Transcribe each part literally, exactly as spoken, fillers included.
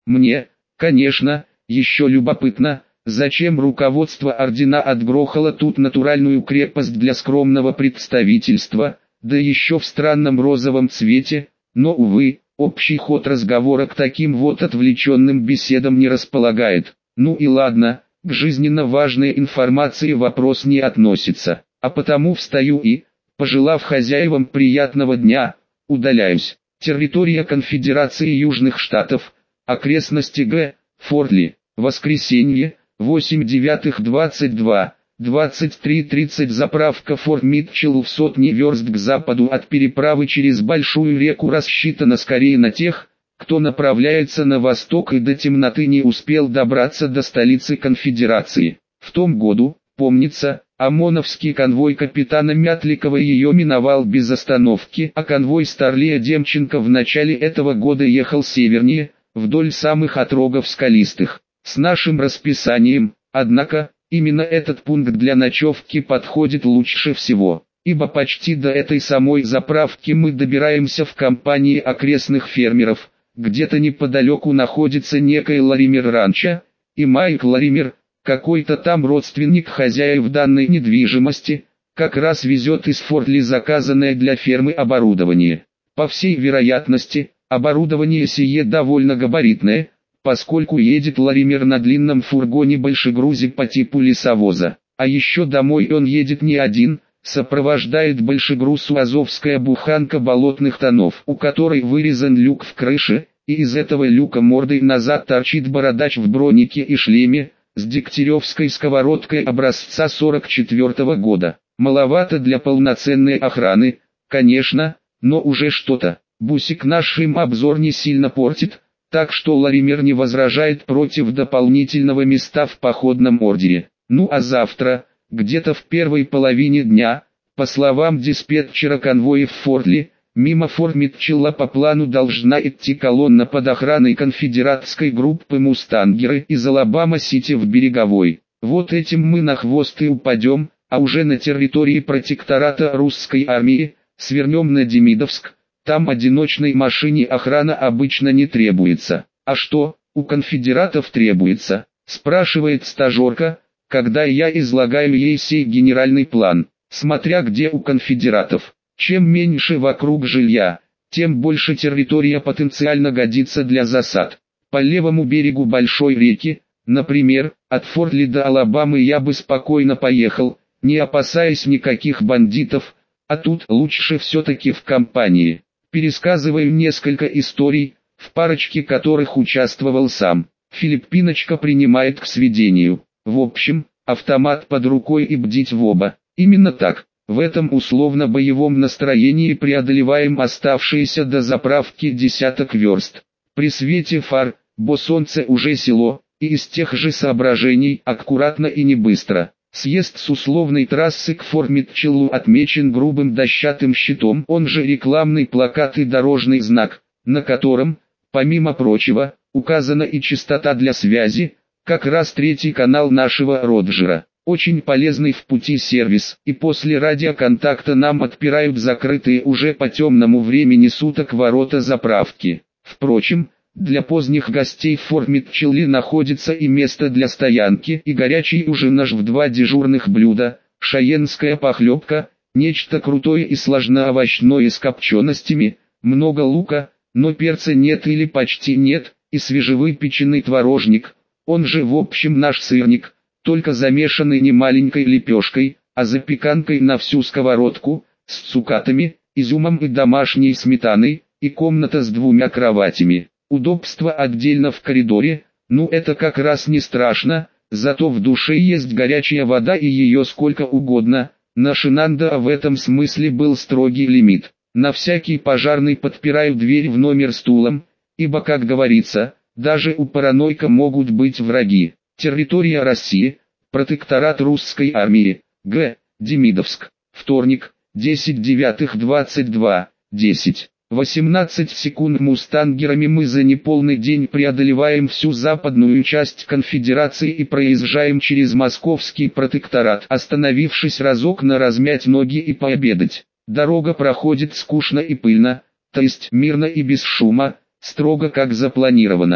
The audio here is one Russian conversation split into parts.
Мне, конечно, еще любопытно, зачем руководство ордена отгрохало тут натуральную крепость для скромного представительства, да еще в странном розовом цвете, но, увы, общий ход разговора к таким вот отвлеченным беседам не располагает. Ну и ладно, к жизненно важной информации вопрос не относится, а потому встаю и, пожелав хозяевам приятного дня, удаляюсь. Территория Конфедерации Южных Штатов, окрестности Г. Форт Ли, воскресенье, восемь девятых двадцать два, двадцать три тридцать. Заправка Форт Митчелл в сотни верст к западу от переправы через большую реку рассчитана скорее на тех, кто направляется на восток и до темноты не успел добраться до столицы Конфедерации. В том году, помнится, ОМОНовский конвой капитана Мятликова ее миновал без остановки, а конвой Старлея Демченко в начале этого года ехал севернее, вдоль самых отрогов скалистых. С нашим расписанием, однако, именно этот пункт для ночевки подходит лучше всего, ибо почти до этой самой заправки мы добираемся в компании окрестных фермеров. Где-то неподалеку находится некий Лаример Ранчо, и Майк Лаример, какой-то там родственник хозяев данной недвижимости, как раз везет из Форт Ли заказанное для фермы оборудование. По всей вероятности, оборудование сие довольно габаритное, поскольку едет Лаример на длинном фургоне-большегрузе по типу лесовоза. А еще домой он едет не один, сопровождает большегруз азовская буханка болотных тонов, у которой вырезан люк в крыше, и из этого люка мордой назад торчит бородач в бронике и шлеме, с дегтяревской сковородкой образца сорок четвёртого года. Маловато для полноценной охраны, конечно, но уже что-то. Бусик наш им обзор не сильно портит, так что Лаример не возражает против дополнительного места в походном ордере. Ну а завтра, где-то в первой половине дня, по словам диспетчера конвоя в Форт Ли, мимо Форт Митчелла по плану должна идти колонна под охраной конфедератской группы «Мустангеры» из Алабама-Сити в Береговой. Вот этим мы на хвост и упадем, а уже на территории протектората русской армии, свернем на Демидовск. Там одиночной машине охрана обычно не требуется. А что, у конфедератов требуется, спрашивает стажерка, когда я излагаю ей сей генеральный план. Смотря где у конфедератов. Чем меньше вокруг жилья, тем больше территория потенциально годится для засад. По левому берегу большой реки, например, от Форт Ли до Алабамы я бы спокойно поехал, не опасаясь никаких бандитов, а тут лучше все-таки в компании. Пересказываю несколько историй, в парочке которых участвовал сам. Филиппиночка принимает к сведению. В общем, автомат под рукой и бдить в оба. Именно так. В этом условно-боевом настроении преодолеваем оставшиеся до заправки десяток верст. При свете фар, бо солнце уже село, и из тех же соображений аккуратно и не быстро. Съезд с условной трассы к Форт Митчеллу отмечен грубым дощатым щитом, он же рекламный плакат и дорожный знак, на котором, помимо прочего, указана и частота для связи, как раз третий канал нашего Роджера. Очень полезный в пути сервис, и после радиоконтакта нам отпирают закрытые уже по темному времени суток ворота заправки. Впрочем, для поздних гостей в Форт Митчелле находится и место для стоянки, и горячий ужин аж в два дежурных блюда, шайенская похлебка, нечто крутое и сложноовощное с копченостями, много лука, но перца нет или почти нет, и свежевыпеченный творожник, он же в общем наш сырник, только замешанный не маленькой лепешкой, а запеканкой на всю сковородку, с цукатами, изюмом и домашней сметаной, и комната с двумя кроватями. Удобство отдельно в коридоре, ну это как раз не страшно, зато в душе есть горячая вода и ее сколько угодно. На Шинанда в этом смысле был строгий лимит. На всякий пожарный подпираю дверь в номер стулом, ибо, как говорится, даже у паранойка могут быть враги. Территория России, протекторат русской армии, Г. Демидовск. Вторник, десять девятых двадцать два, десять. восемнадцать секунд мустангерами мы за неполный день преодолеваем всю западную часть конфедерации и проезжаем через московский протекторат, остановившись разок на размять ноги и пообедать. Дорога проходит скучно и пыльно, то есть мирно и без шума, строго как запланировано.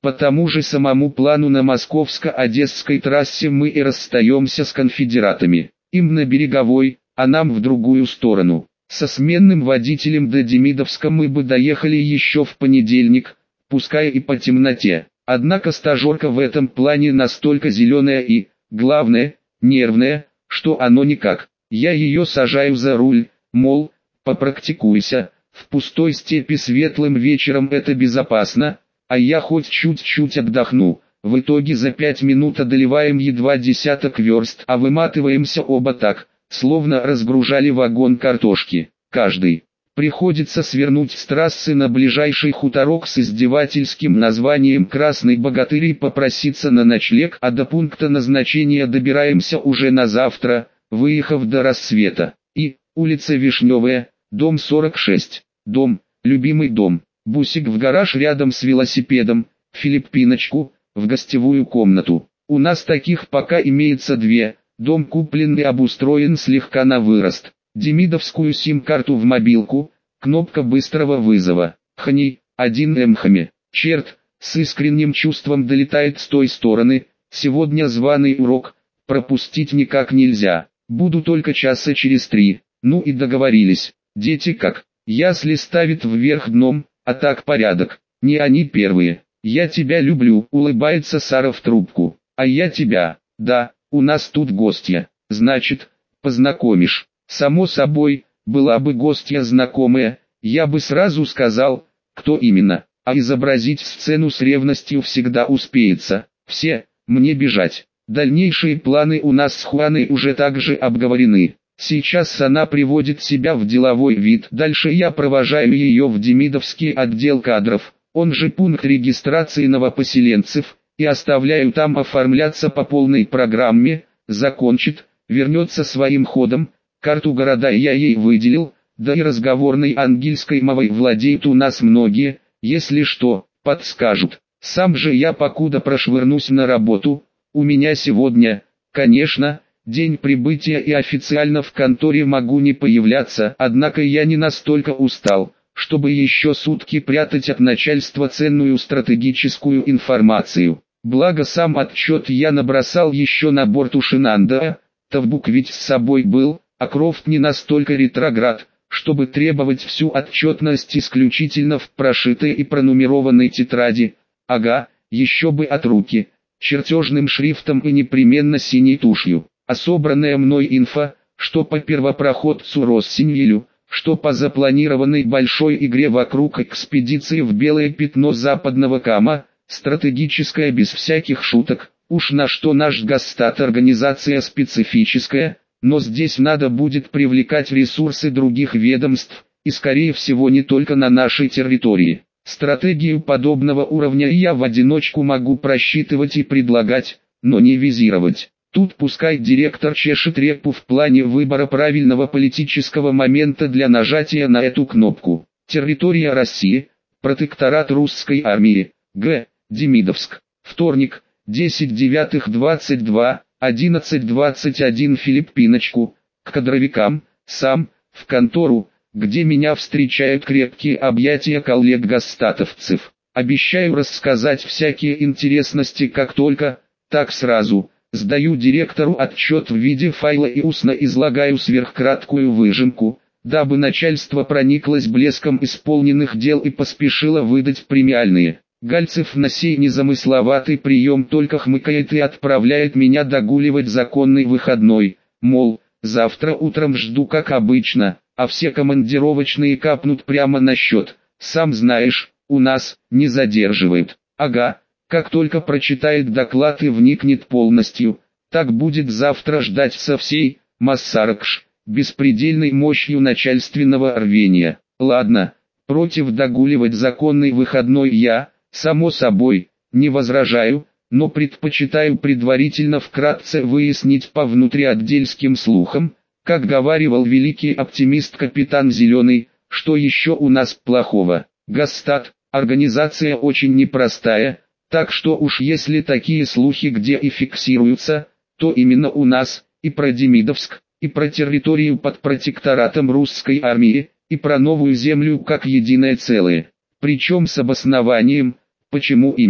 По тому же самому плану на Московско-Одесской трассе мы и расстаемся с конфедератами. Им на Береговой, а нам в другую сторону. Со сменным водителем до Демидовска мы бы доехали еще в понедельник, пускай и по темноте. Однако стажерка в этом плане настолько зеленая и, главное, нервная, что оно никак. Я ее сажаю за руль, мол, попрактикуйся, в пустой степи светлым вечером это безопасно, а я хоть чуть-чуть отдохну. В итоге за пять минут одолеваем едва десяток верст, а выматываемся оба так, словно разгружали вагон картошки. Каждый. Приходится свернуть с трассы на ближайший хуторок с издевательским названием «Красный богатырь» и попроситься на ночлег, а до пункта назначения добираемся уже на завтра, выехав до рассвета. И, улица Вишневая, дом сорок шесть. Дом, любимый дом. Бусик в гараж рядом с велосипедом, Филиппиночку, в гостевую комнату. У нас таких пока имеется две, дом куплен и обустроен слегка на вырост. Демидовскую сим-карту в мобилку, кнопка быстрого вызова. Хни, один эмхами. Черт, с искренним чувством долетает с той стороны, сегодня званый урок, пропустить никак нельзя. Буду только часа через три. Ну и договорились. Дети как? Ясли ставит вверх дном, а так порядок. Не они первые. Я тебя люблю, улыбается Сара в трубку. А я тебя. Да, у нас тут гостья. Значит, познакомишь. Само собой, была бы гостья знакомая, я бы сразу сказал, кто именно. А изобразить сцену с ревностью всегда успеется. Все, мне бежать. Дальнейшие планы у нас с Хуаной уже также обговорены. Сейчас она приводит себя в деловой вид. Дальше я провожаю ее в Демидовский отдел кадров, он же пункт регистрации новопоселенцев, и оставляю там оформляться по полной программе. Закончит, вернется своим ходом. Карту города я ей выделил, да и разговорной ангельской мовой владеют у нас многие, если что, подскажут. Сам же я покуда прошвырнусь на работу. У меня сегодня, конечно, день прибытия и официально в конторе могу не появляться, однако я не настолько устал, чтобы еще сутки прятать от начальства ценную стратегическую информацию. Благо сам отчет я набросал еще на борту Шинанда, Тавбук ведь с собой был, а Крофт не настолько ретроград, чтобы требовать всю отчетность исключительно в прошитой и пронумерованной тетради. Ага, еще бы от руки, чертежным шрифтом и непременно синей тушью. А собранная мной инфа, что по первопроходцу Россиньелю, что по запланированной большой игре вокруг экспедиции в белое пятно западного Кама, стратегическая без всяких шуток, уж на что наш Гастат организация специфическая, но здесь надо будет привлекать ресурсы других ведомств, и скорее всего не только на нашей территории. Стратегию подобного уровня я в одиночку могу просчитывать и предлагать, но не визировать. Тут пускай директор чешет репу в плане выбора правильного политического момента для нажатия на эту кнопку. Территория России, протекторат русской армии, Г. Демидовск. Вторник, десять девятых двадцать два, одиннадцать двадцать один Филиппиночку, к кадровикам, сам, в контору, где меня встречают крепкие объятия коллег-гастатовцев. Обещаю рассказать всякие интересности как только, так сразу. Сдаю директору отчет в виде файла и устно излагаю сверхкраткую выжимку, дабы начальство прониклось блеском исполненных дел и поспешило выдать премиальные. Гальцев на сей незамысловатый прием только хмыкает и отправляет меня догуливать законный выходной, мол, завтра утром жду как обычно, а все командировочные капнут прямо на счет, сам знаешь, у нас, не задерживают. Ага. Как только прочитает доклад и вникнет полностью, так будет завтра ждать со всей, Массаракш, беспредельной мощью начальственного рвения. Ладно, против догуливать законный выходной я, само собой, не возражаю, но предпочитаю предварительно вкратце выяснить по внутриотдельским слухам, как говаривал великий оптимист капитан Зеленый, что еще у нас плохого. Гастат, организация очень непростая. Так что уж если такие слухи где и фиксируются, то именно у нас, и про Демидовск, и про территорию под протекторатом русской армии, и про новую землю как единое целое. Причем с обоснованием, почему именно.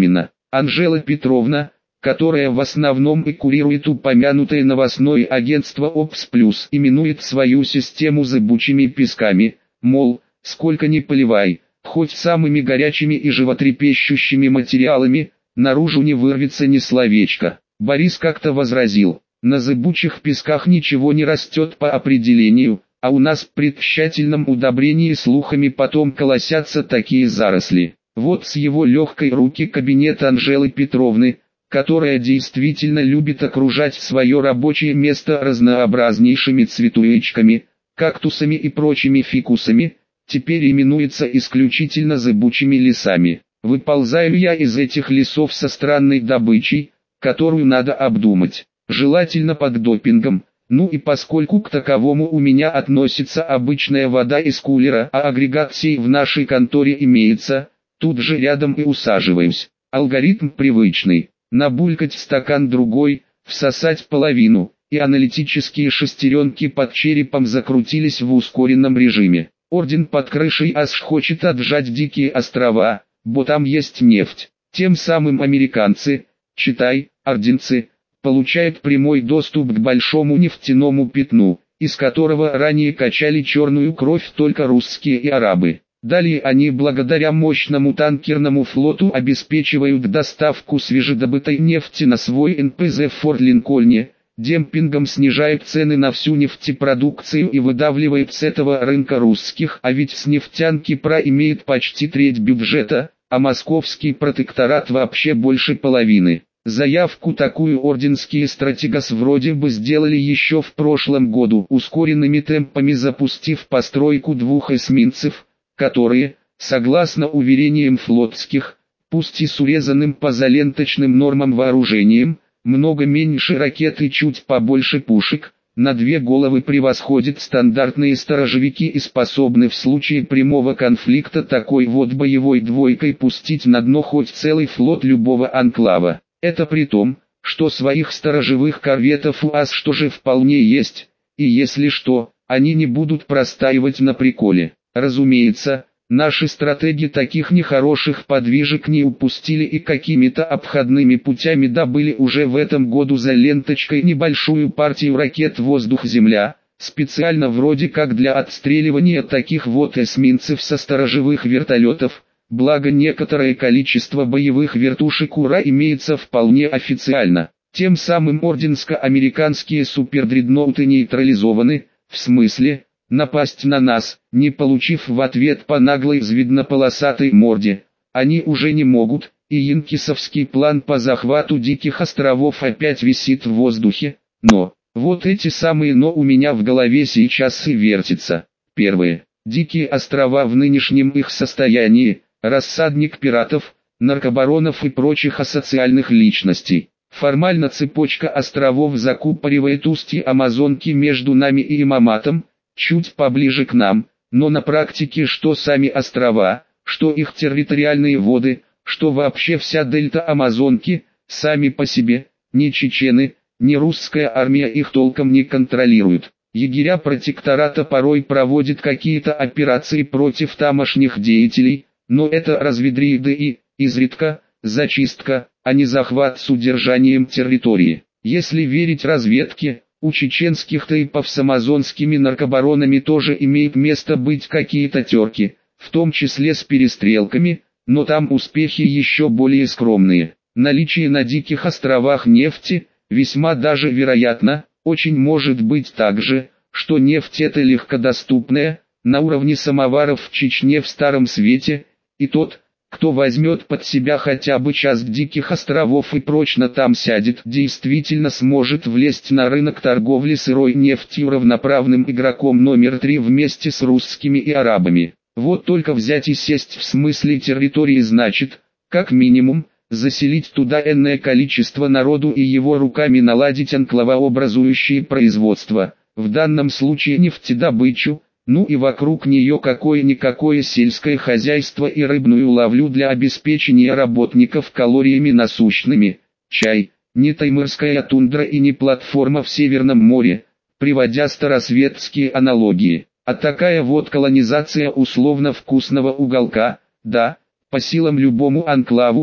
Анжела Петровна, которая в основном и курирует упомянутое новостное агентство ОПС+, именует свою систему зыбучими песками, мол, сколько ни поливай, хоть самыми горячими и животрепещущими материалами, наружу не вырвется ни словечко. Борис как-то возразил: на зыбучих песках ничего не растет по определению, а у нас при тщательном удобрении слухами потом колосятся такие заросли. Вот с его легкой руки кабинет Анжелы Петровны, которая действительно любит окружать свое рабочее место разнообразнейшими цветуечками, кактусами и прочими фикусами, теперь именуется исключительно зыбучими лесами. Выползаю я из этих лесов со странной добычей, которую надо обдумать, желательно под допингом. Ну и поскольку к таковому у меня относится обычная вода из кулера, а агрегат сей в нашей конторе имеется, тут же рядом и усаживаюсь. Алгоритм привычный: набулькать стакан другой, всосать половину, и аналитические шестеренки под черепом закрутились в ускоренном режиме. Орден под крышей аж хочет отжать дикие острова, бо там есть нефть. Тем самым американцы, читай, орденцы, получают прямой доступ к большому нефтяному пятну, из которого ранее качали черную кровь только русские и арабы. Далее они благодаря мощному танкерному флоту обеспечивают доставку свежедобытой нефти на свой эн пэ зэ в Форт-Линкольне, демпингом снижают цены на всю нефтепродукцию и выдавливают с этого рынка русских, а ведь с нефтянки ПРА имеет почти треть бюджета, а московский протекторат вообще больше половины. Заявку такую орденские стратегос вроде бы сделали еще в прошлом году, ускоренными темпами запустив постройку двух эсминцев, которые, согласно уверениям флотских, пусть и с урезанным по заленточным нормам вооружением, много меньше ракет и чуть побольше пушек, на две головы превосходят стандартные сторожевики и способны в случае прямого конфликта такой вот боевой двойкой пустить на дно хоть целый флот любого анклава. Это при том, что своих сторожевых корветов у ас что же вполне есть, и если что, они не будут простаивать на приколе. Разумеется, наши стратеги таких нехороших подвижек не упустили и какими-то обходными путями добыли уже в этом году за ленточкой небольшую партию ракет «Воздух-Земля», специально вроде как для отстреливания таких вот эсминцев со сторожевых вертолетов, благо некоторое количество боевых вертушек «Ура» имеется вполне официально. Тем самым орденско-американские супердредноуты нейтрализованы, в смысле, напасть на нас, не получив в ответ по наглой звездно-полосатой морде, они уже не могут, и янкисовский план по захвату диких островов опять висит в воздухе. Но, вот эти самые «но» у меня в голове сейчас и вертятся. Первое. Дикие острова в нынешнем их состоянии – рассадник пиратов, наркобаронов и прочих асоциальных личностей. Формально цепочка островов закупоривает устье Амазонки между нами и Имаматом, чуть поближе к нам, но на практике что сами острова, что их территориальные воды, что вообще вся дельта Амазонки, сами по себе, ни чечены, ни русская армия их толком не контролируют. Егеря протектората порой проводят какие-то операции против тамошних деятелей, но это разведриды и, изредка, зачистка, а не захват с удержанием территории. Если верить разведке, у чеченских тайпов с амазонскими наркобаронами тоже имеют место быть какие-то терки, в том числе с перестрелками, но там успехи еще более скромные. Наличие на диких островах нефти, весьма даже вероятно, очень может быть также, что нефть эта легкодоступная, на уровне самоваров в Чечне в Старом Свете, и тот, кто возьмет под себя хотя бы часть диких островов и прочно там сядет, действительно сможет влезть на рынок торговли сырой нефтью равноправным игроком номер три вместе с русскими и арабами. Вот только взять и сесть в смысле территории значит, как минимум, заселить туда энное количество народу и его руками наладить анклавообразующие производства, в данном случае нефтедобычу, ну и вокруг нее какое-никакое сельское хозяйство и рыбную ловлю для обеспечения работников калориями насущными, чай, не таймырская тундра и не платформа в Северном море, приводя старосветские аналогии. А такая вот колонизация условно вкусного уголка, да, по силам любому анклаву,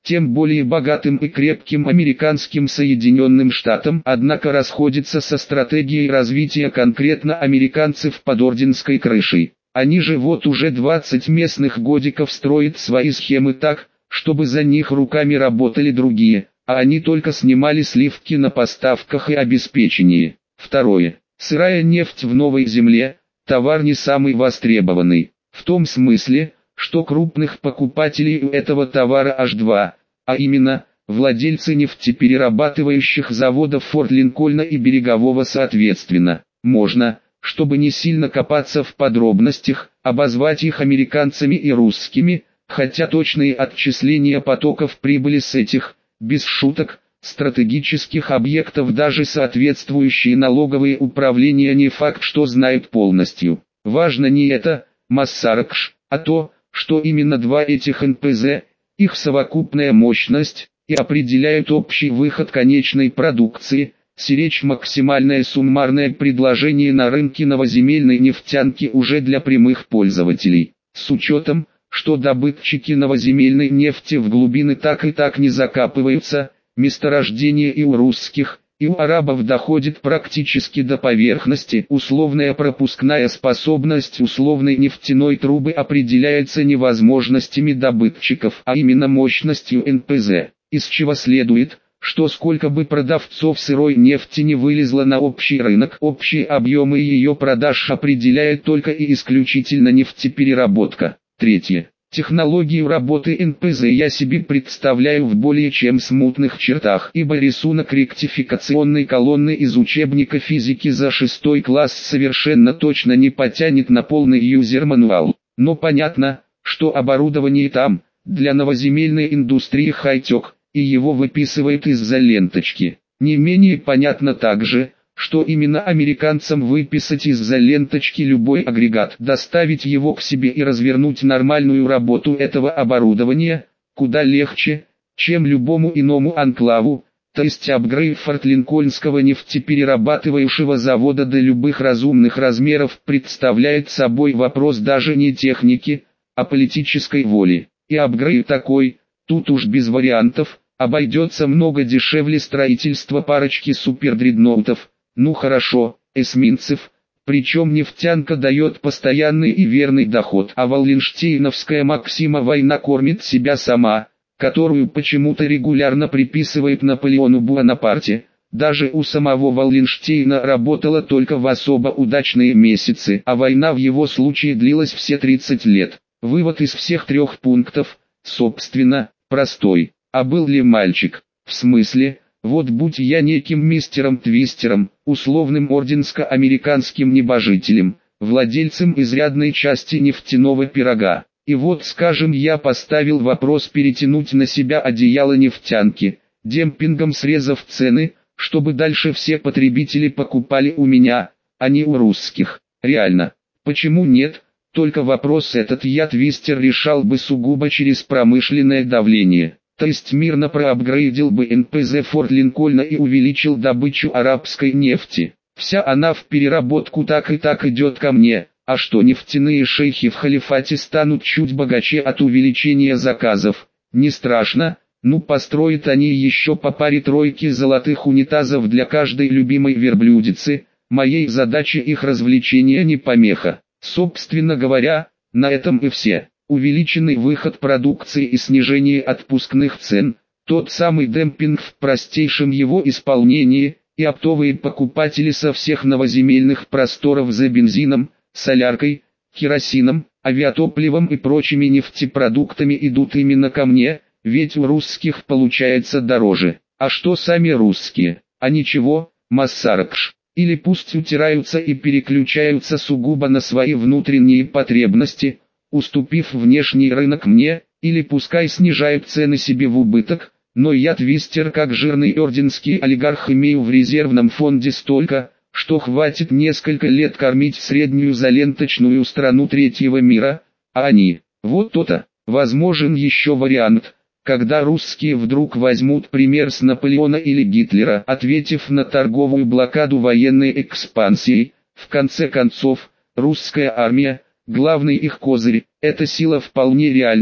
тем более богатым и крепким американским Соединенным Штатам, однако расходится со стратегией развития конкретно американцев под орденской крышей. Они же вот уже двадцать местных годиков строят свои схемы так, чтобы за них руками работали другие, а они только снимали сливки на поставках и обеспечении. Второе. Сырая нефть в Новой Земле – товар не самый востребованный. В том смысле, что крупных покупателей у этого товара аж два, а именно, владельцы нефтеперерабатывающих заводов Форт Линкольна и Берегового соответственно. Можно, чтобы не сильно копаться в подробностях, обозвать их американцами и русскими, хотя точные отчисления потоков прибыли с этих, без шуток, стратегических объектов даже соответствующие налоговые управления не факт что знают полностью. Важно не это, Массаракш, а то, что именно два этих эн пэ зэ, их совокупная мощность, и определяют общий выход конечной продукции, сиречь максимальное суммарное предложение на рынке новоземельной нефтянки уже для прямых пользователей. С учетом, что добытчики новоземельной нефти в глубины так и так не закапываются, месторождения и у русских, и у арабов доходит практически до поверхности. Условная пропускная способность условной нефтяной трубы определяется не возможностями добытчиков, а именно мощностью эн пэ зэ, из чего следует, что сколько бы продавцов сырой нефти не вылезло на общий рынок, общие объемы ее продаж определяет только и исключительно нефтепереработка. Третье. Технологию работы эн пэ зэ я себе представляю в более чем смутных чертах, ибо рисунок ректификационной колонны из учебника физики за шестой класс совершенно точно не потянет на полный юзер-мануал. Но понятно, что оборудование там, для новоземельной индустрии хай-тек, и его выписывает из-за ленточки. Не менее понятно также, что именно американцам выписать из-за ленточки любой агрегат, доставить его к себе и развернуть нормальную работу этого оборудования, куда легче, чем любому иному анклаву, то есть апгрейд фортлинкольнского нефтеперерабатывающего завода до любых разумных размеров представляет собой вопрос даже не техники, а политической воли. И апгрейд такой, тут уж без вариантов, обойдется много дешевле строительства парочки супердредноутов. Ну хорошо, эсминцев, причем нефтянка дает постоянный и верный доход, а Валленштейновская максима «война кормит себя сама», которую почему-то регулярно приписывает Наполеону Буонапарте, даже у самого Валленштейна работала только в особо удачные месяцы, а война в его случае длилась все тридцать лет. Вывод из всех трех пунктов, собственно, простой. А был ли мальчик? В смысле? Вот будь я неким мистером Твистером, условным орденско-американским небожителем, владельцем изрядной части нефтяного пирога, и вот скажем я поставил вопрос перетянуть на себя одеяло нефтянки, демпингом срезав цены, чтобы дальше все потребители покупали у меня, а не у русских. Реально, почему нет? Только вопрос этот я Твистер решал бы сугубо через промышленное давление. То есть мирно проапгрейдил бы эн пэ зэ Форт Линкольна и увеличил добычу арабской нефти. Вся она в переработку так и так идет ко мне, а что нефтяные шейхи в халифате станут чуть богаче от увеличения заказов, не страшно, ну построят они еще по паре тройки золотых унитазов для каждой любимой верблюдицы, моей задаче их развлечения не помеха. Собственно говоря, на этом и все. Увеличенный выход продукции и снижение отпускных цен, тот самый демпинг в простейшем его исполнении, и оптовые покупатели со всех новоземельных просторов за бензином, соляркой, керосином, авиатопливом и прочими нефтепродуктами идут именно ко мне, ведь у русских получается дороже. А что сами русские? А ничего, Массаракш. Или пусть утираются и переключаются сугубо на свои внутренние потребности, уступив внешний рынок мне, или пускай снижают цены себе в убыток, но я Твистер как жирный орденский олигарх имею в резервном фонде столько, что хватит несколько лет кормить среднюю заленточную страну третьего мира, а они, вот то-то, возможен еще вариант, когда русские вдруг возьмут пример с Наполеона или Гитлера, ответив на торговую блокаду военной экспансией. В конце концов, русская армия, главный их козырь, это сила вполне реальная,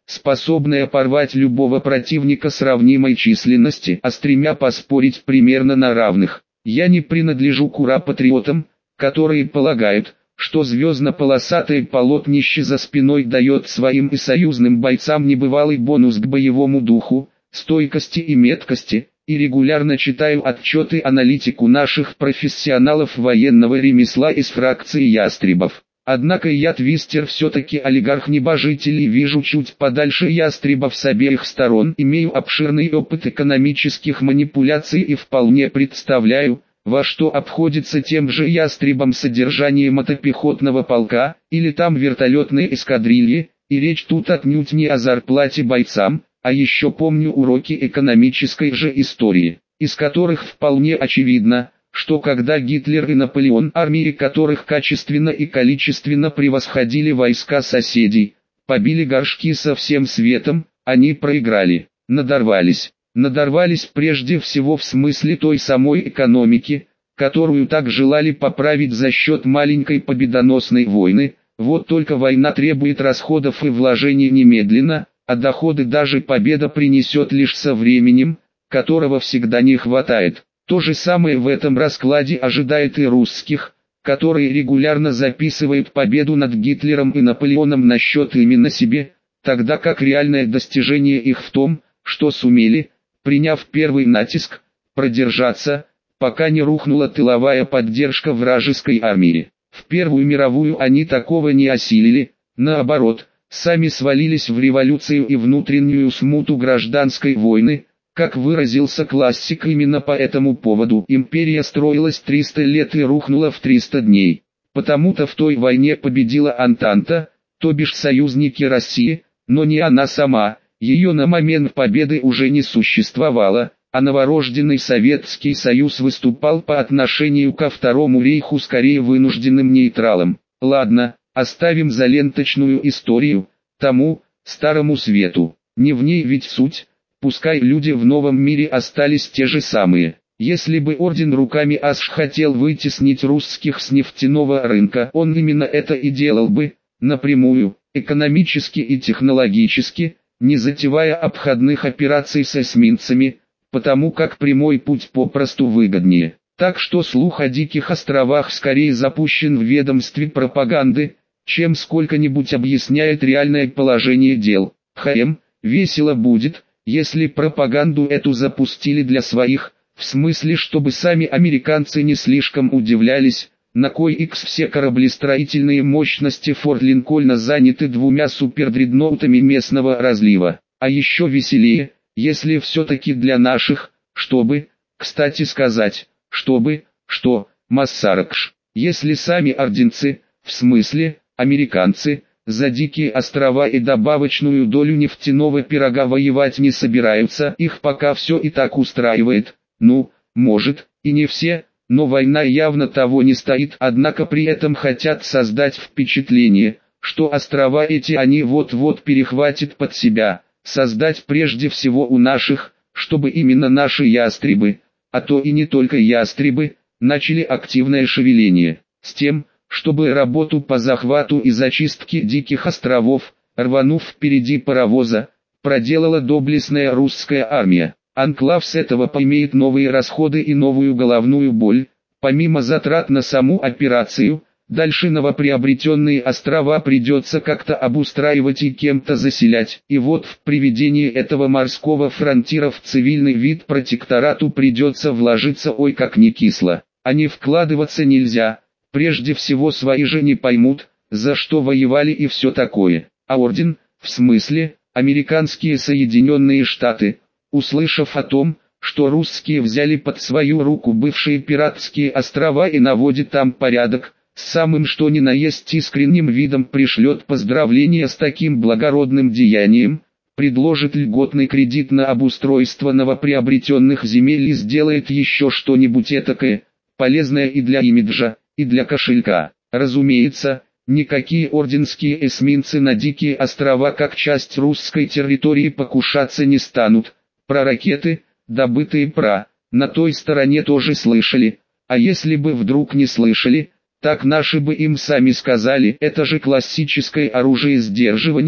способная порвать любого противника сравнимой численности, а с тремя поспорить примерно на равных. Я не принадлежу к ура-патриотам, которые полагают, что звездно-полосатое полотнище за спиной дает своим и союзным бойцам небывалый бонус к боевому духу, стойкости и меткости, и регулярно читаю отчеты аналитику наших профессионалов военного ремесла из фракции ястребов. Однако я твистер все-таки олигарх-небожитель и вижу чуть подальше ястребов с обеих сторон, имею обширный опыт экономических манипуляций и вполне представляю, во что обходится тем же ястребом содержание мотопехотного полка, или там вертолетные эскадрильи, и речь тут отнюдь не о зарплате бойцам, а еще помню уроки экономической же истории, из которых вполне очевидно, что когда Гитлер и Наполеон, армии которых качественно и количественно превосходили войска соседей, побили горшки со всем светом, они проиграли, надорвались. Надорвались прежде всего в смысле той самой экономики, которую так желали поправить за счет маленькой победоносной войны. Вот только война требует расходов и вложений немедленно, а доходы даже победа принесет лишь со временем, которого всегда не хватает. То же самое в этом раскладе ожидает и русских, которые регулярно записывают победу над Гитлером и Наполеоном на счет именно себе, тогда как реальное достижение их в том, что сумели, приняв первый натиск, продержаться, пока не рухнула тыловая поддержка вражеской армии. В Первую мировую они такого не осилили, наоборот, сами свалились в революцию и внутреннюю смуту гражданской войны. Как выразился классик, именно по этому поводу империя строилась триста лет и рухнула в триста дней. Потому-то в той войне победила Антанта, то бишь союзники России, но не она сама. Ее на момент победы уже не существовало, а новорожденный Советский Союз выступал по отношению ко Второму рейху скорее вынужденным нейтралом. Ладно, оставим заленточную историю, тому, старому свету. Не в ней ведь суть, пускай люди в новом мире остались те же самые. Если бы орден руками аж хотел вытеснить русских с нефтяного рынка, он именно это и делал бы, напрямую, экономически и технологически, не затевая обходных операций с эсминцами, потому как прямой путь попросту выгоднее. Так что слух о диких островах скорее запущен в ведомстве пропаганды, чем сколько-нибудь объясняет реальное положение дел. Хм, весело будет, если пропаганду эту запустили для своих, в смысле чтобы сами американцы не слишком удивлялись, на кой икс все кораблестроительные мощности Форт Линкольна заняты двумя супердредноутами местного разлива. А еще веселее, если все-таки для наших, чтобы, кстати сказать, чтобы, что, Массаракш, если сами орденцы, в смысле, американцы, за дикие острова и добавочную долю нефтяного пирога воевать не собираются, их пока все и так устраивает, ну, может, и не все. Но война явно того не стоит, однако при этом хотят создать впечатление, что острова эти они вот-вот перехватят под себя, создать прежде всего у наших, чтобы именно наши ястребы, а то и не только ястребы, начали активное шевеление, с тем, чтобы работу по захвату и зачистке диких островов, рванув впереди паровоза, проделала доблестная русская армия. Анклав с этого поимеет новые расходы и новую головную боль, помимо затрат на саму операцию, дальше новоприобретенные острова придется как-то обустраивать и кем-то заселять. И вот в приведении этого морского фронтира в цивильный вид протекторату придется вложиться ой как не кисло, а не вкладываться нельзя, прежде всего свои же не поймут, за что воевали и все такое. А орден, в смысле, американские Соединенные Штаты, услышав о том, что русские взяли под свою руку бывшие пиратские острова и наводят там порядок, с самым что ни на есть искренним видом пришлет поздравления с таким благородным деянием, предложит льготный кредит на обустройство новоприобретенных земель и сделает еще что-нибудь этакое, полезное и для имиджа, и для кошелька. Разумеется, никакие орденские эсминцы на дикие острова как часть русской территории покушаться не станут. Про ракеты, добытые про, на той стороне тоже слышали, а если бы вдруг не слышали, так наши бы им сами сказали, это же классическое оружие сдерживания,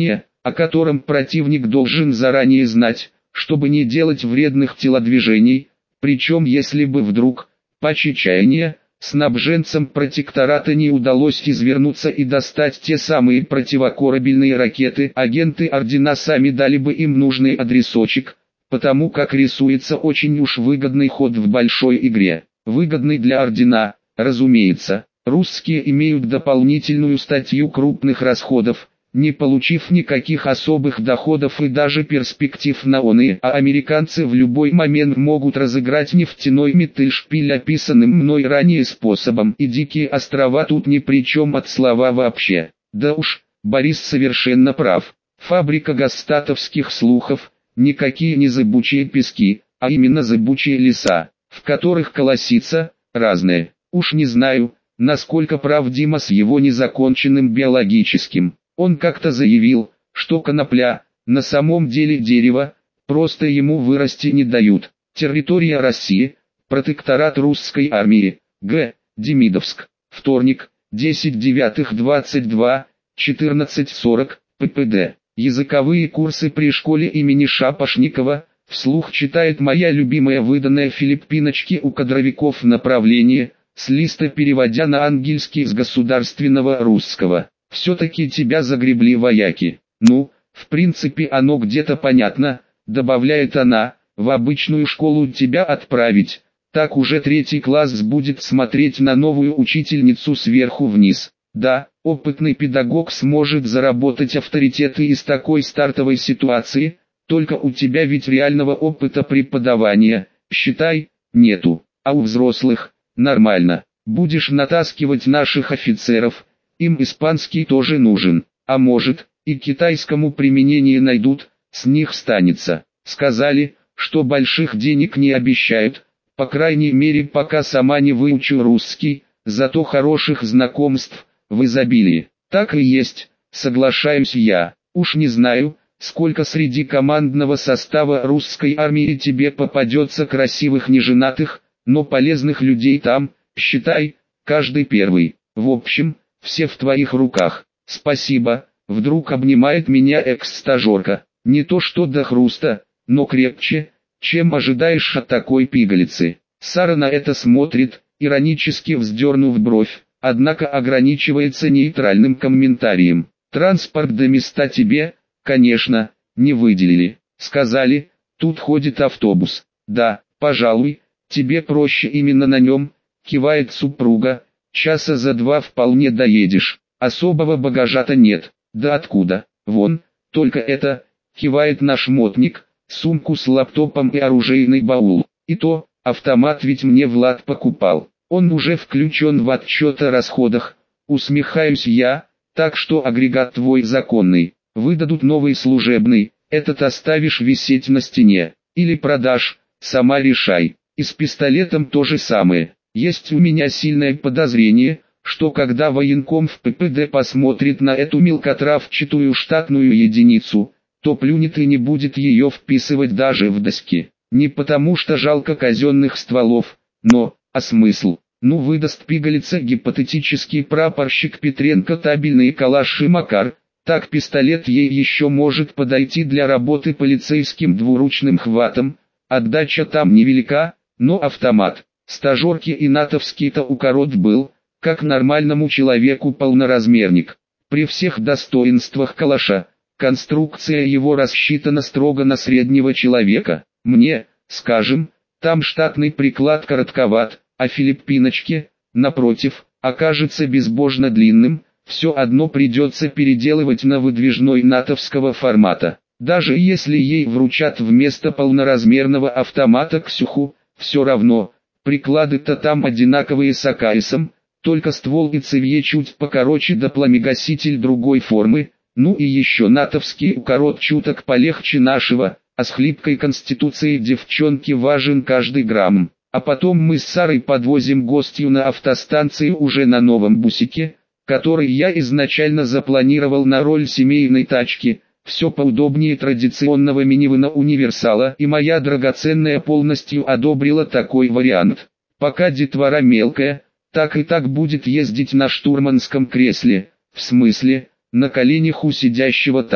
о котором противник должен заранее знать, чтобы не делать вредных телодвижений, причем если бы вдруг, по чаяния, снабженцам протектората не удалось извернуться и достать те самые противокорабельные ракеты, агенты ордена сами дали бы им нужный адресочек, потому как рисуется очень уж выгодный ход в большой игре. Выгодный для ордена, разумеется. Русские имеют дополнительную статью крупных расходов, не получив никаких особых доходов и даже перспектив на оные, а американцы в любой момент могут разыграть нефтяной Миттельшпиль описанным мной ранее способом, и дикие острова тут ни при чем от слова вообще. Да уж, Борис совершенно прав. Фабрика гастатовских слухов, никакие не зыбучие пески, а именно зыбучие леса, в которых колосится, разное. Уж не знаю, насколько прав Дима с его незаконченным биологическим. Он как-то заявил, что конопля, на самом деле дерево, просто ему вырасти не дают. Территория России, протекторат русской армии, Г. Демидовск. Вторник, десять девятых двадцать два, четырнадцать сорок, ППД. Языковые курсы при школе имени Шапошникова, вслух читает моя любимая выданная Филиппиночки у кадровиков направление, с листа переводя на ангельский с государственного русского. Все-таки тебя загребли вояки. Ну, в принципе оно где-то понятно, добавляет она, в обычную школу тебя отправить. Так уже третий класс будет смотреть на новую учительницу сверху вниз. Да, опытный педагог сможет заработать авторитеты из такой стартовой ситуации, только у тебя ведь реального опыта преподавания, считай, нету. А у взрослых, нормально, будешь натаскивать наших офицеров. Им испанский тоже нужен, а может, и китайскому применение найдут, с них станется. Сказали, что больших денег не обещают, по крайней мере пока сама не выучу русский, зато хороших знакомств, в изобилии. Так и есть, соглашаюсь я. Уж не знаю, сколько среди командного состава русской армии тебе попадется красивых неженатых, но полезных людей там, считай, каждый первый. В общем, все в твоих руках. Спасибо, вдруг обнимает меня экс-стажерка. Не то что до хруста, но крепче, чем ожидаешь от такой пигалицы. Сара на это смотрит, иронически вздернув бровь, однако ограничивается нейтральным комментарием. Транспорт до места тебе, конечно, не выделили. Сказали, тут ходит автобус. Да, пожалуй, тебе проще именно на нем, кивает супруга. Часа за два вполне доедешь, особого багажа-то нет, да откуда, вон, только это, кивает наш мотник, сумку с лаптопом и оружейный баул, и то, автомат ведь мне Влад покупал, он уже включен в отчет о расходах, усмехаюсь я, так что агрегат твой законный, выдадут новый служебный, этот оставишь висеть на стене, или продашь, сама решай, и с пистолетом то же самое. Есть у меня сильное подозрение, что когда военком в ППД посмотрит на эту мелкотравчатую штатную единицу, то плюнет и не будет ее вписывать даже в доски. Не потому что жалко казенных стволов, но, а смысл? Ну выдаст пигалица гипотетический прапорщик Петренко табельный калаш и Макар, так пистолет ей еще может подойти для работы полицейским двуручным хватом, отдача там невелика, но автомат. Стажерки и натовский-то укорот был, как нормальному человеку полноразмерник. При всех достоинствах калаша, конструкция его рассчитана строго на среднего человека. Мне, скажем, там штатный приклад коротковат, а Филиппиночке, напротив, окажется безбожно длинным, все одно придется переделывать на выдвижной натовского формата. Даже если ей вручат вместо полноразмерного автомата Ксюху, все равно. Приклады-то там одинаковые с АКСом, только ствол и цевье чуть покороче да пламегаситель другой формы, ну и еще натовский укорот чуток полегче нашего, а с хлипкой конституцией девчонки важен каждый грамм. А потом мы с Сарой подвозим гостью на автостанции уже на новом бусике, который я изначально запланировал на роль семейной тачки. Все поудобнее традиционного минивэна универсала, и моя драгоценная полностью одобрила такой вариант. Пока детвора мелкая, так и так будет ездить на штурманском кресле, в смысле, на коленях у сидящего там.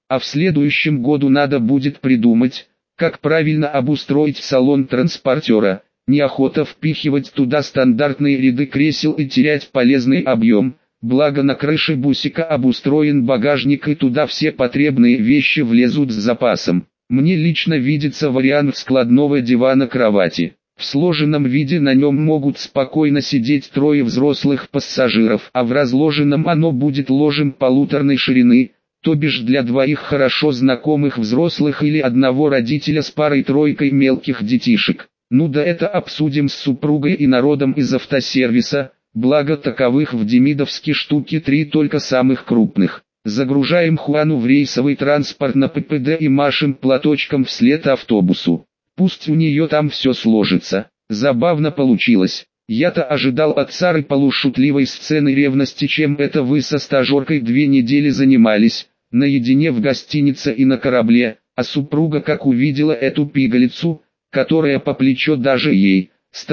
А в следующем году надо будет придумать, как правильно обустроить салон транспортера. Неохота впихивать туда стандартные ряды кресел и терять полезный объем. Благо на крыше бусика обустроен багажник и туда все потребные вещи влезут с запасом. Мне лично видится вариант складного дивана-кровати. В сложенном виде на нем могут спокойно сидеть трое взрослых пассажиров, а в разложенном оно будет ложем полуторной ширины, то бишь для двоих хорошо знакомых взрослых или одного родителя с парой-тройкой мелких детишек. Ну да это обсудим с супругой и народом из автосервиса, благо таковых в Демидовске штуки три только самых крупных. Загружаем Хуану в рейсовый транспорт на ППД и машем платочком вслед автобусу. Пусть у нее там все сложится. Забавно получилось. Я-то ожидал от Сары полушутливой сцены ревности, чем это вы со стажеркой две недели занимались, наедине в гостинице и на корабле, а супруга как увидела эту пигалицу, которая по плечо даже ей, сто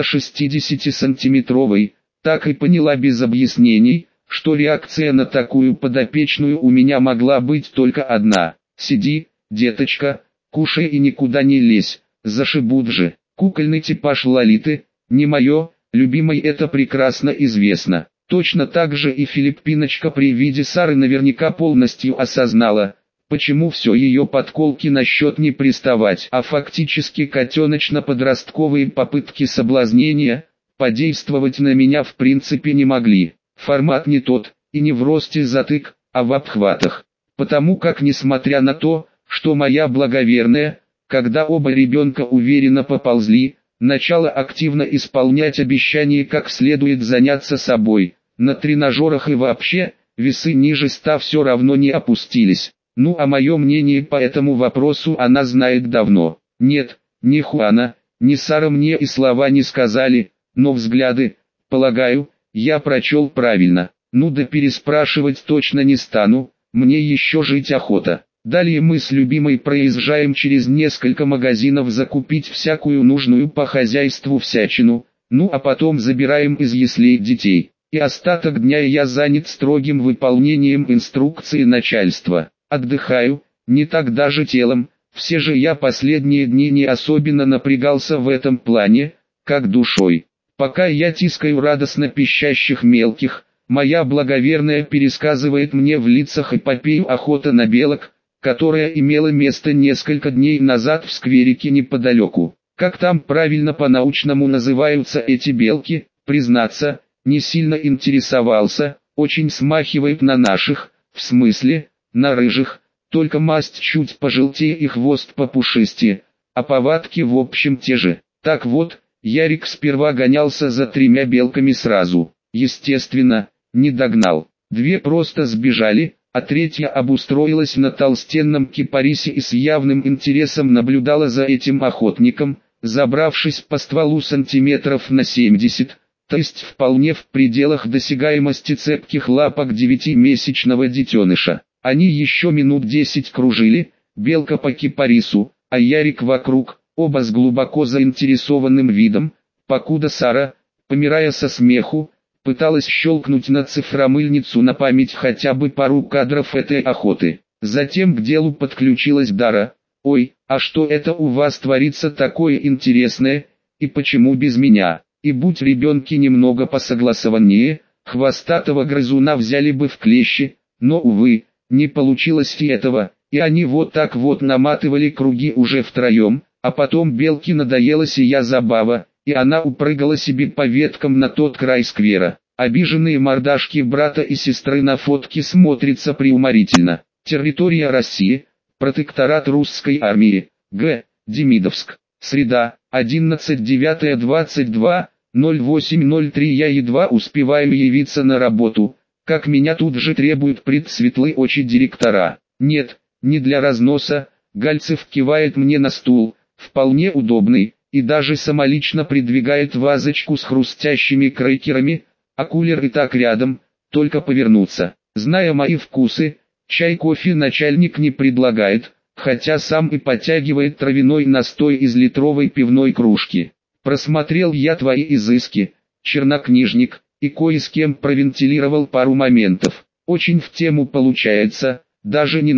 шестидесятисантиметровой, так и поняла без объяснений, что реакция на такую подопечную у меня могла быть только одна. Сиди, деточка, кушай и никуда не лезь, зашибут же. Кукольный типаж Лолиты, не мое, любимой это прекрасно известно. Точно так же и Филиппиночка при виде Сары наверняка полностью осознала, почему все ее подколки насчет не приставать, а фактически котеночно-подростковые попытки соблазнения, подействовать на меня в принципе не могли. Формат не тот, и не в росте затык, а в обхватах. Потому как несмотря на то, что моя благоверная, когда оба ребенка уверенно поползли, начала активно исполнять обещание как следует заняться собой, на тренажерах и вообще, весы ниже ста все равно не опустились. Ну а мое мнение по этому вопросу она знает давно. Нет, ни Хуана, ни Сара мне и слова не сказали, но взгляды, полагаю, я прочел правильно. Ну да переспрашивать точно не стану, мне еще жить охота. Далее мы с любимой проезжаем через несколько магазинов закупить всякую нужную по хозяйству всячину, ну а потом забираем из яслей детей. И остаток дня я занят строгим выполнением инструкции начальства. Отдыхаю, не так даже телом, все же я последние дни не особенно напрягался в этом плане, как душой. Пока я тискаю радостно пищащих мелких, моя благоверная пересказывает мне в лицах эпопею охоты на белок, которая имела место несколько дней назад в скверике неподалеку. Как там правильно по-научному называются эти белки, признаться, не сильно интересовался, очень смахивает на наших, в смысле, на рыжих, только масть чуть пожелтее и хвост попушистее, а повадки в общем те же. Так вот, Ярик сперва гонялся за тремя белками сразу, естественно, не догнал. Две просто сбежали, а третья обустроилась на толстенном кипарисе и с явным интересом наблюдала за этим охотником, забравшись по стволу сантиметров на семьдесят, то есть вполне в пределах досягаемости цепких лапок девятимесячного детеныша. Они еще минут десять кружили, белка по кипарису, а Ярик вокруг, оба с глубоко заинтересованным видом, покуда Сара, помирая со смеху, пыталась щелкнуть на цифромыльницу на память хотя бы пару кадров этой охоты. Затем к делу подключилась Дара. «Ой, а что это у вас творится такое интересное, и почему без меня?» И будь ребенки немного посогласованнее, хвостатого грызуна взяли бы в клещи, но увы, не получилось и этого, и они вот так вот наматывали круги уже втроем, а потом белке надоела сия забава, и она упрыгала себе по веткам на тот край сквера. Обиженные мордашки брата и сестры на фотке смотрятся приуморительно. Территория России, протекторат русской армии, Г. Демидовск. Среда, одиннадцатое девятое двадцать два ноль восемь ноль три. Я едва успеваю явиться на работу, как меня тут же требуют предсветлые очи директора. Нет, не для разноса, Гальцев кивает мне на стул, вполне удобный, и даже самолично придвигает вазочку с хрустящими крекерами, а кулер и так рядом, только повернуться. Зная мои вкусы, чай-кофе начальник не предлагает, хотя сам и подтягивает травяной настой из литровой пивной кружки. Просмотрел я твои изыски, чернокнижник, и кое с кем провентилировал пару моментов. Очень в тему получается, даже не нам,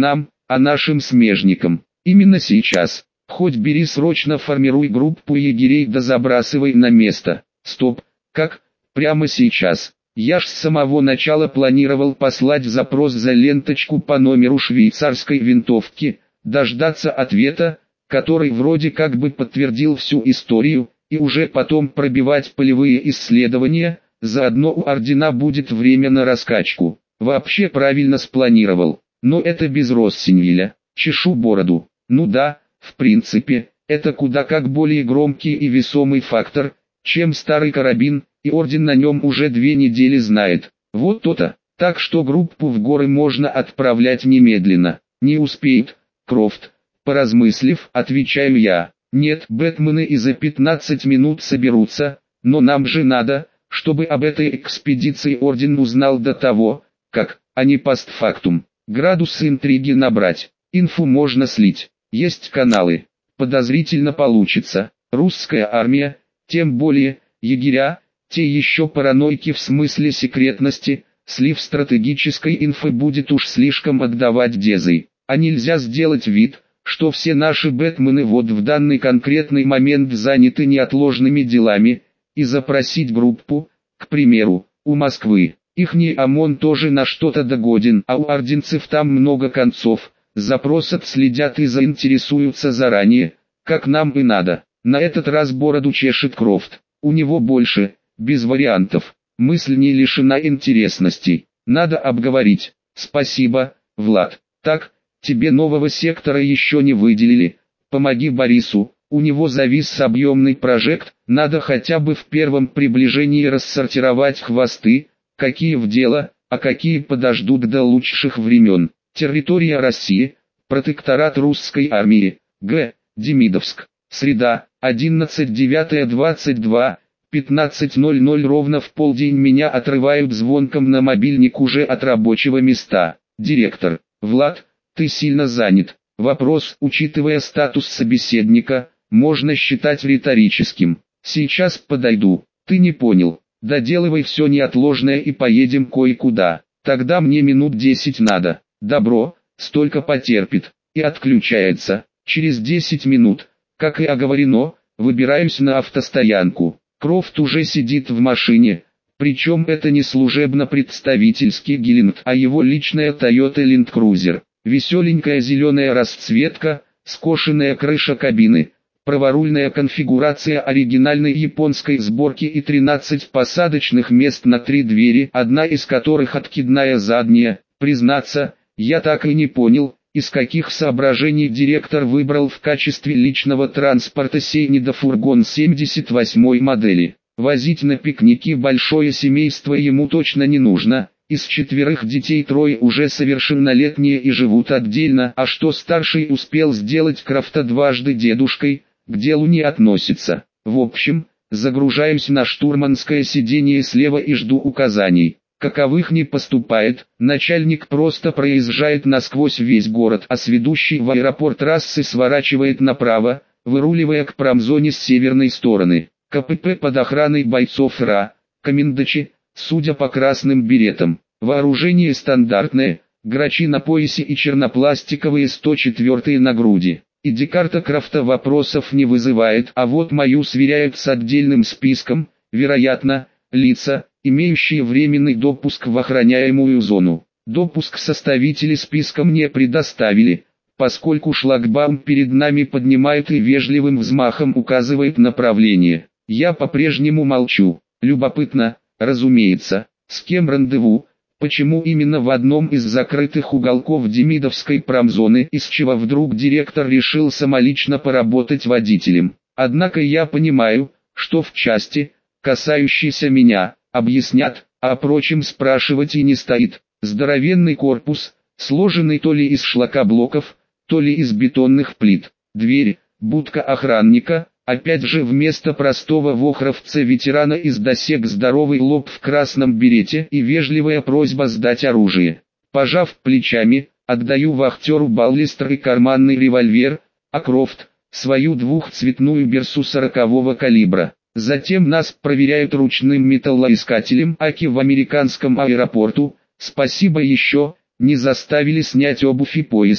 а нашим смежникам. Именно сейчас. Хоть бери срочно формируй группу егерей да забрасывай на место. Стоп, как? Прямо сейчас. Я ж с самого начала планировал послать запрос за ленточку по номеру швейцарской винтовки, дождаться ответа, который вроде как бы подтвердил всю историю, и уже потом пробивать полевые исследования, заодно у ордена будет время на раскачку. Вообще правильно спланировал, но это без Россинвиля, чешу бороду. Ну да, в принципе, это куда как более громкий и весомый фактор, чем старый карабин, и орден на нем уже две недели знает. Вот то-то, так что группу в горы можно отправлять немедленно. Не успеет, Крофт. Поразмыслив, отвечаю я. Нет, Бэтмены и за пятнадцать минут соберутся, но нам же надо, чтобы об этой экспедиции орден узнал до того, как, а не постфактум. Градус интриги набрать, инфу можно слить, есть каналы. Подозрительно получится. Русская армия, тем более, егеря, те еще паранойки в смысле секретности, слив стратегической инфы будет уж слишком отдавать дезой. А нельзя сделать вид, что все наши Бэтмены вот в данный конкретный момент заняты неотложными делами, и запросить группу, к примеру, у Москвы. Ихний ОМОН тоже на что-то догоден, а у орденцев там много концов, запрос отследят и заинтересуются заранее, как нам и надо. На этот раз бороду чешет Крофт, у него больше, без вариантов, мысль не лишена интересностей, надо обговорить. Спасибо, Влад. Так, тебе нового сектора еще не выделили, помоги Борису, у него завис объемный прожект, надо хотя бы в первом приближении рассортировать хвосты, какие в дело, а какие подождут до лучших времен. Территория России, протекторат русской армии, Г. Демидовск, среда, одиннадцатое девятое двадцать два, пятнадцать ноль ноль ровно в полдень меня отрывают звонком на мобильник уже от рабочего места. Директор, Влад, ты сильно занят. Вопрос, учитывая статус собеседника, можно считать риторическим. Сейчас подойду. Ты не понял. Доделывай все неотложное и поедем кое-куда. Тогда мне минут десять надо. Добро, столько потерпит. И отключается. Через десять минут, как и оговорено, выбираюсь на автостоянку. Крофт уже сидит в машине. Причем это не служебно-представительский Гелент, а его личная Toyota Land Cruiser. Веселенькая зеленая расцветка, скошенная крыша кабины, праворульная конфигурация оригинальной японской сборки и тринадцать посадочных мест на три двери, одна из которых откидная задняя. Признаться, я так и не понял, из каких соображений директор выбрал в качестве личного транспорта сей недофургон семьдесят восьмой модели. Возить на пикники большое семейство ему точно не нужно. Из четверых детей трое уже совершеннолетние и живут отдельно, а что старший успел сделать Крофта дважды дедушкой, к делу не относится. В общем, загружаюсь на штурманское сиденье слева и жду указаний. Каковых не поступает, начальник просто проезжает насквозь весь город, а с ведущей в аэропорт трассы сворачивает направо, выруливая к промзоне с северной стороны. КПП под охраной бойцов РА, комендачи, судя по красным беретам. Вооружение стандартное, грачи на поясе и чернопластиковые сто четвёртые на груди. И декарта Крофта вопросов не вызывает, а вот мою сверяют с отдельным списком, вероятно, лица, имеющие временный допуск в охраняемую зону. Допуск составители списка мне предоставили, поскольку шлагбаум перед нами поднимает и вежливым взмахом указывает направление. Я по-прежнему молчу. Любопытно, разумеется, с кем рандеву, почему именно в одном из закрытых уголков Демидовской промзоны, из чего вдруг директор решил самолично поработать водителем. Однако я понимаю, что в части, касающейся меня, объяснят, а о прочем спрашивать и не стоит. Здоровенный корпус, сложенный то ли из шлакоблоков, то ли из бетонных плит. Дверь, будка охранника, опять же вместо простого вохровца-ветерана из досек здоровый лоб в красном берете и вежливая просьба сдать оружие. Пожав плечами, отдаю вахтеру Баллистер и карманный револьвер, а Крофт – свою двухцветную берсу сорокового калибра. Затем нас проверяют ручным металлоискателем АКИ в американском аэропорту. Спасибо еще, не заставили снять обувь и пояс.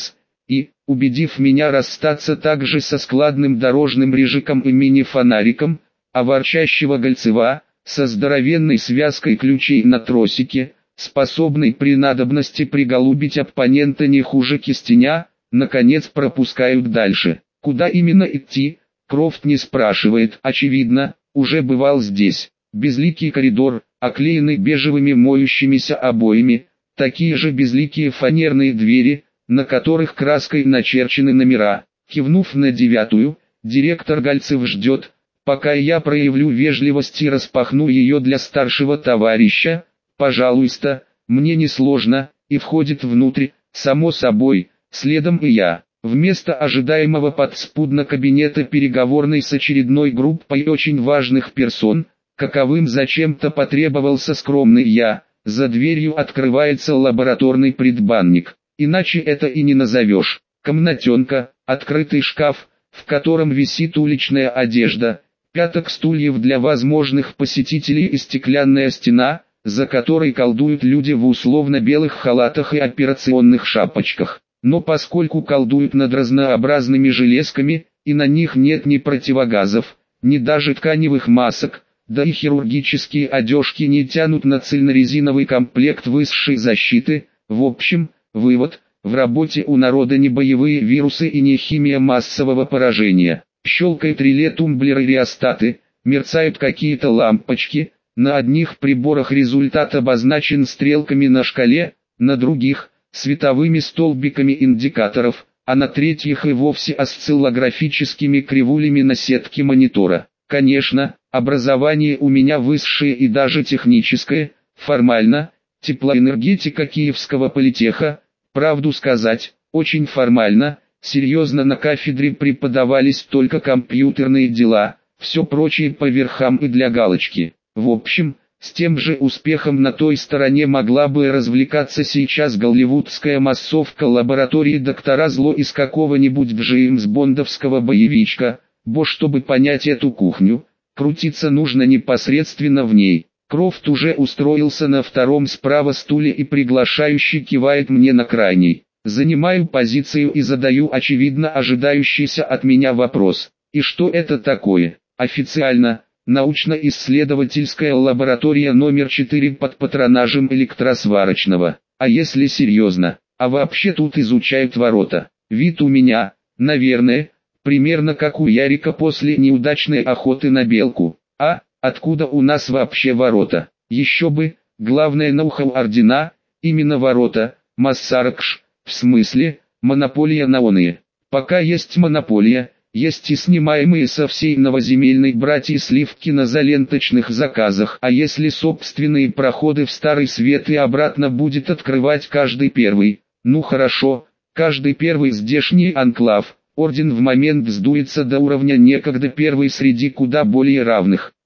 и, убедив меня расстаться также со складным дорожным рыжиком и мини-фонариком, а ворчащего Гольцева, со здоровенной связкой ключей на тросике, способной при надобности приголубить оппонента не хуже кистеня, наконец пропускают дальше. Куда именно идти, Крофт не спрашивает, очевидно, уже бывал здесь. Безликий коридор, оклеенный бежевыми моющимися обоями, такие же безликие фанерные двери, на которых краской начерчены номера. Кивнув на девятую, директор Гольцев ждет, пока я проявлю вежливость и распахну ее для старшего товарища. Пожалуйста, мне несложно, и входит внутрь, само собой, следом и я. Вместо ожидаемого подспудно кабинета переговорной с очередной группой очень важных персон, каковым зачем-то потребовался скромный я, за дверью открывается лабораторный предбанник. Иначе это и не назовешь. Комнатенка, открытый шкаф, в котором висит уличная одежда, пяток стульев для возможных посетителей и стеклянная стена, за которой колдуют люди в условно-белых халатах и операционных шапочках. Но поскольку колдуют над разнообразными железками, и на них нет ни противогазов, ни даже тканевых масок, да и хирургические одежки не тянут на цельнорезиновый комплект высшей защиты, в общем, вывод, в работе у народа не боевые вирусы и не химия массового поражения. Щелкает реле тумблеры реостаты, мерцают какие-то лампочки, на одних приборах результат обозначен стрелками на шкале, на других – световыми столбиками индикаторов, а на третьих и вовсе осциллографическими кривулями на сетке монитора. Конечно, образование у меня высшее и даже техническое, формально, теплоэнергетика Киевского политеха, правду сказать, очень формально, серьезно на кафедре преподавались только компьютерные дела, все прочее по верхам и для галочки. В общем, с тем же успехом на той стороне могла бы развлекаться сейчас голливудская массовка лаборатории доктора Зло из какого-нибудь джеймс-бондовского боевичка, бо чтобы понять эту кухню, крутиться нужно непосредственно в ней. Крофт уже устроился на втором справа стуле и приглашающе кивает мне на крайний. Занимаю позицию и задаю очевидно ожидающийся от меня вопрос. И что это такое? Официально, научно-исследовательская лаборатория номер четыре под патронажем электросварочного. А если серьезно, а вообще тут изучают ворота. Вид у меня, наверное, примерно как у Ярика после неудачной охоты на белку. А, откуда у нас вообще ворота? Еще бы, главное ноу-хау ордена, именно ворота, Массаракш, в смысле, монополия на оные. Пока есть монополия, есть и снимаемые со всей новоземельной братьи сливки на заленточных заказах. А если собственные проходы в Старый Свет и обратно будет открывать каждый первый? Ну хорошо, каждый первый здешний анклав. Орден в момент сдуется до уровня некогда первый среди куда более равных.